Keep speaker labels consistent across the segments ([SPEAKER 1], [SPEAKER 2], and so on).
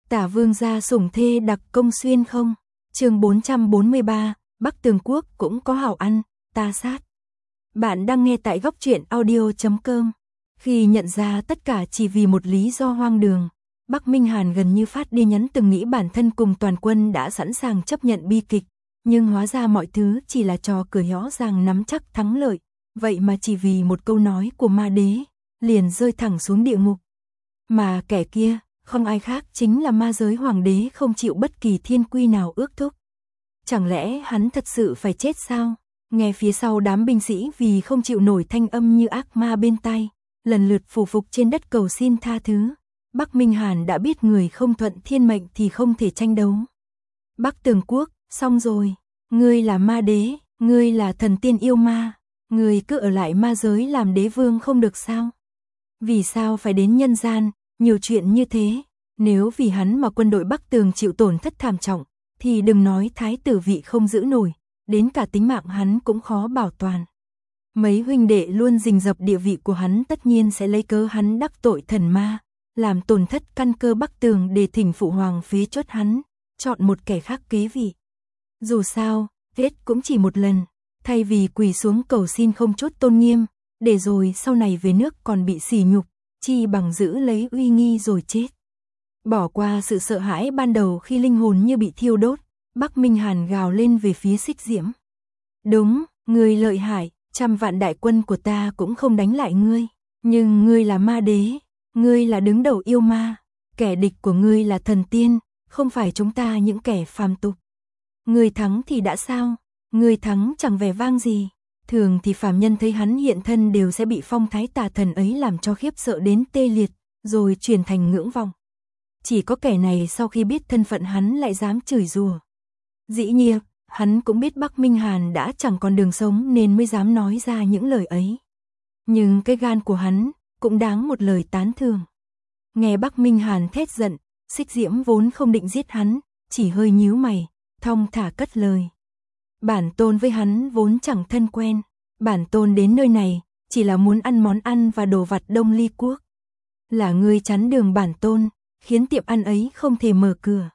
[SPEAKER 1] Tả vương gia sủng thê đặc công xuyên không? Chương 443, Bắc Tường Quốc cũng có hảo ăn, ta sát. Bạn đang nghe tại góc truyện audio.com. Khi nhận ra tất cả chỉ vì một lý do hoang đường, Bắc Minh Hàn gần như phát đi nhắn từng nghĩ bản thân cùng toàn quân đã sẵn sàng chấp nhận bi kịch, nhưng hóa ra mọi thứ chỉ là trò cười rõ ràng nắm chắc thắng lợi, vậy mà chỉ vì một câu nói của ma đế, liền rơi thẳng xuống địa ngục. Mà kẻ kia, không ai khác chính là ma giới hoàng đế không chịu bất kỳ thiên quy nào ước thúc. Chẳng lẽ hắn thật sự phải chết sao? Nghe phía sau đám binh sĩ vì không chịu nổi thanh âm như ác ma bên tai, lần lượt phủ phục trên đất cầu xin tha thứ. Bắc Minh Hàn đã biết người không thuận thiên mệnh thì không thể tranh đấu. Bắc Tường Quốc, xong rồi, ngươi là ma đế, ngươi là thần tiên yêu ma, ngươi cứ ở lại ma giới làm đế vương không được sao? Vì sao phải đến nhân gian, nhiều chuyện như thế, nếu vì hắn mà quân đội Bắc Tường chịu tổn thất thảm trọng, thì đừng nói thái tử vị không giữ nổi, đến cả tính mạng hắn cũng khó bảo toàn. Mấy huynh đệ luôn rình rập địa vị của hắn tất nhiên sẽ lấy cớ hắn đắc tội thần ma, làm tổn thất căn cơ Bắc Tường để thỉnh phụ hoàng phế chốt hắn, chọn một kẻ khác kế vị. Dù sao, chết cũng chỉ một lần, thay vì quỳ xuống cầu xin không chốt tôn nghiêm, để rồi sau này về nước còn bị sỉ nhục, chi bằng giữ lấy uy nghi rồi chết. Bỏ qua sự sợ hãi ban đầu khi linh hồn như bị thiêu đốt, Bắc Minh Hàn gào lên về phía Xích Diễm. Đúng, ngươi lợi hại, 100 vạn đại quân của ta cũng không đánh lại ngươi, nhưng ngươi là ma đế, ngươi là đứng đầu yêu ma, kẻ địch của ngươi là thần tiên, không phải chúng ta những kẻ phàm tục. Ngươi thắng thì đã sao, ngươi thắng chẳng vẻ vang gì. Thường thì phàm nhân thấy hắn hiện thân đều sẽ bị phong thái tà thần ấy làm cho khiếp sợ đến tê liệt, rồi chuyển thành ngưỡng vọng. Chỉ có kẻ này sau khi biết thân phận hắn lại dám chửi rủa. Dĩ nhiên, hắn cũng biết Bắc Minh Hàn đã chẳng còn đường sống nên mới dám nói ra những lời ấy. Nhưng cái gan của hắn cũng đáng một lời tán thưởng. Nghe Bắc Minh Hàn thét giận, Xích Diễm vốn không định giết hắn, chỉ hơi nhíu mày, thong thả cất lời. Bản tôn với hắn vốn chẳng thân quen, bản tôn đến nơi này chỉ là muốn ăn món ăn và đồ vặt Đông Ly Quốc. Là ngươi chắn đường bản tôn, khiến tiệm ăn ấy không thể mở cửa.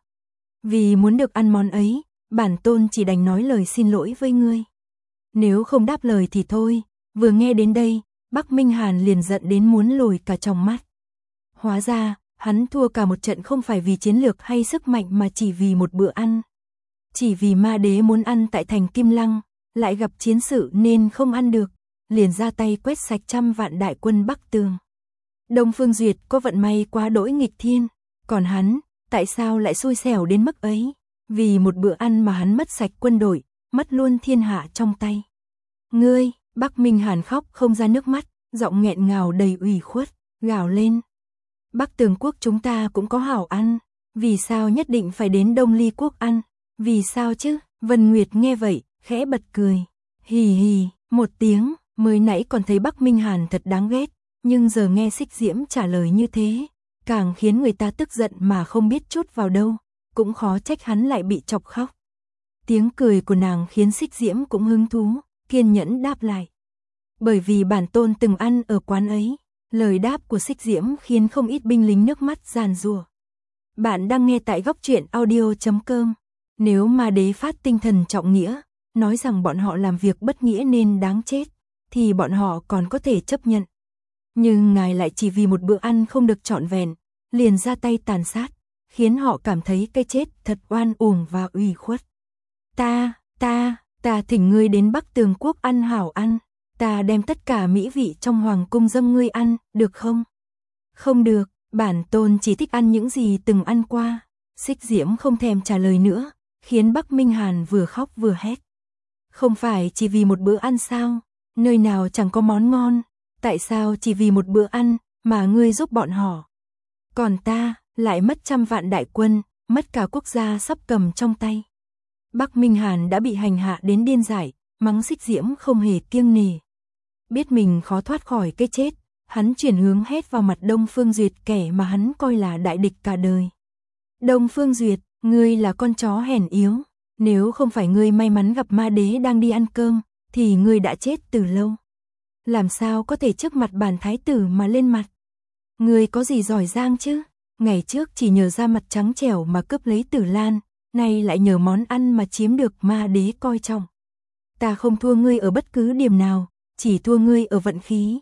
[SPEAKER 1] Vì muốn được ăn món ấy, bản tôn chỉ đành nói lời xin lỗi với ngươi. Nếu không đáp lời thì thôi. Vừa nghe đến đây, Bắc Minh Hàn liền giận đến muốn lồi cả tròng mắt. Hóa ra, hắn thua cả một trận không phải vì chiến lược hay sức mạnh mà chỉ vì một bữa ăn. Chỉ vì ma đế muốn ăn tại thành Kim Lăng, lại gặp chiến sự nên không ăn được, liền ra tay quét sạch 100 vạn đại quân Bắc Tường. Đông Phương Duyệt có vận may quá đỗi nghịch thiên, còn hắn, tại sao lại xui xẻo đến mức ấy? Vì một bữa ăn mà hắn mất sạch quân đội, mất luôn thiên hạ trong tay. Ngươi, Bắc Minh Hàn khóc không ra nước mắt, giọng nghẹn ngào đầy ủy khuất, gào lên. Bắc Tường Quốc chúng ta cũng có hảo ăn, vì sao nhất định phải đến Đông Ly Quốc ăn? Vì sao chứ? Vân Nguyệt nghe vậy, khẽ bật cười. Hì hì, một tiếng, mới nãy còn thấy Bắc Minh Hàn thật đáng ghét, nhưng giờ nghe Xích Diễm trả lời như thế, càng khiến người ta tức giận mà không biết chút vào đâu, cũng khó trách hắn lại bị chọc khóc. Tiếng cười của nàng khiến Xích Diễm cũng hứng thú, kiên nhẫn đáp lại. Bởi vì bản tôn từng ăn ở quán ấy, lời đáp của Xích Diễm khiến không ít binh lính nước mắt giàn giụa. Bạn đang nghe tại góc truyện audio.com. Nếu ma đế phát tinh thần trọng nghĩa, nói rằng bọn họ làm việc bất nghĩa nên đáng chết, thì bọn họ còn có thể chấp nhận. Nhưng ngài lại chỉ vì một bữa ăn không được trọn vẹn, liền ra tay tàn sát, khiến họ cảm thấy cái chết thật oan uổng và ủy khuất. Ta thỉnh ngươi đến Bắc Tường Quốc ăn hảo ăn, ta đem tất cả mỹ vị trong hoàng cung dâng ngươi ăn, được không? Không được, bản tôn chỉ thích ăn những gì từng ăn qua. Xích Diễm không thèm trả lời nữa, khiến Bắc Minh Hàn vừa khóc vừa hét. Không phải chỉ vì một bữa ăn sao? Nơi nào chẳng có món ngon, tại sao chỉ vì một bữa ăn mà ngươi giúp bọn họ? Còn ta lại mất 100 vạn đại quân, mất cả quốc gia sắp cầm trong tay. Bắc Minh Hàn đã bị hành hạ đến điên dại, mắng Xích Diễm không hề kiêng nể. Biết mình khó thoát khỏi cái chết, hắn chuyển hướng hét vào mặt Đông Phương Duyệt, kẻ mà hắn coi là đại địch cả đời. Đông Phương Duyệt, ngươi là con chó hèn yếu, nếu không phải ngươi may mắn gặp ma đế đang đi ăn cơm, thì ngươi đã chết từ lâu. Làm sao có thể trước mặt bản thái tử mà lên mặt? Ngươi có gì giỏi giang chứ? Ngày trước chỉ nhờ da mặt trắng trẻo mà cướp lấy Tử Lan, nay lại nhờ món ăn mà chiếm được ma đế coi trọng. Ta không thua ngươi ở bất cứ điểm nào, chỉ thua ngươi ở vận khí.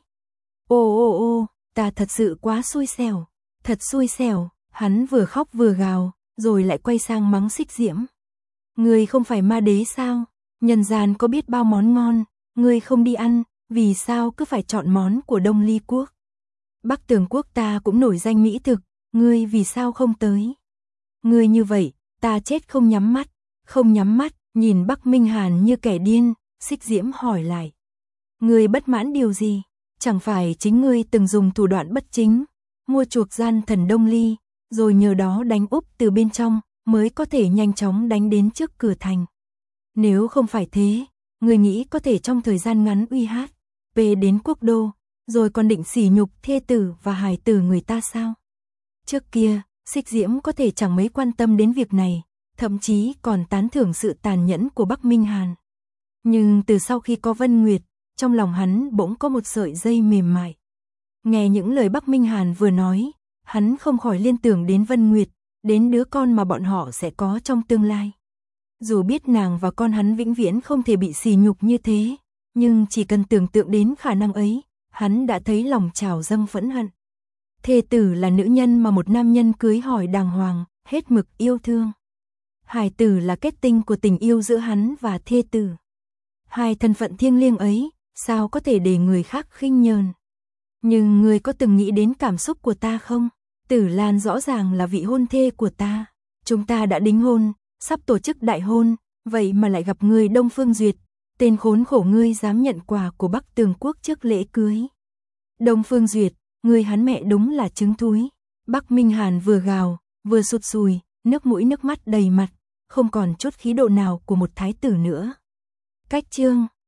[SPEAKER 1] Ô, ta thật sự quá xui xẻo, thật xui xẻo, hắn vừa khóc vừa gào, rồi lại quay sang mắng Xích Diễm. Ngươi không phải ma đế sao? Nhân gian có biết bao món ngon, ngươi không đi ăn, vì sao cứ phải chọn món của Đông Ly quốc? Bắc Tường quốc ta cũng nổi danh mỹ thực, ngươi vì sao không tới? Ngươi như vậy, ta chết không nhắm mắt, nhìn Bắc Minh Hàn như kẻ điên, Xích Diễm hỏi lại. Ngươi bất mãn điều gì? Chẳng phải chính ngươi từng dùng thủ đoạn bất chính, mua chuộc gian thần Đông Ly, rồi nhờ đó đánh úp từ bên trong, mới có thể nhanh chóng đánh đến trước cửa thành. Nếu không phải thế, ngươi nghĩ có thể trong thời gian ngắn uy hát, về đến quốc đô, rồi còn định sỉ nhục thê tử và hài tử người ta sao? Trước kia, Xích Diễm có thể chẳng mấy quan tâm đến việc này, thậm chí còn tán thưởng sự tàn nhẫn của Bắc Minh Hàn. Nhưng từ sau khi có Vân Nguyệt, trong lòng hắn bỗng có một sợi dây mềm mại. Nghe những lời Bắc Minh Hàn vừa nói, hắn không khỏi liên tưởng đến Vân Nguyệt, đến đứa con mà bọn họ sẽ có trong tương lai. Dù biết nàng và con hắn vĩnh viễn không thể bị sỉ nhục như thế, nhưng chỉ cần tưởng tượng đến khả năng ấy, hắn đã thấy lòng trào dâng phẫn hận. Thê tử là nữ nhân mà một nam nhân cưới hỏi đàng hoàng, hết mực yêu thương. Hài tử là kết tinh của tình yêu giữa hắn và thê tử. Hai thân phận thiêng liêng ấy, sao có thể để người khác khinh nhờn? Nhưng ngươi có từng nghĩ đến cảm xúc của ta không? Tử Lan rõ ràng là vị hôn thê của ta. Chúng ta đã đính hôn, sắp tổ chức đại hôn, vậy mà lại gặp ngươi Đông Phương Duyệt. Tên khốn khổ ngươi dám nhận quà của Bắc Tường quốc trước lễ cưới. Đông Phương Duyệt, ngươi hắn mẹ đúng là trứng thúi. Bắc Minh Hàn vừa gào, vừa sụt sùi, nước mũi nước mắt đầy mặt, không còn chút khí độ nào của một thái tử nữa. Cách chương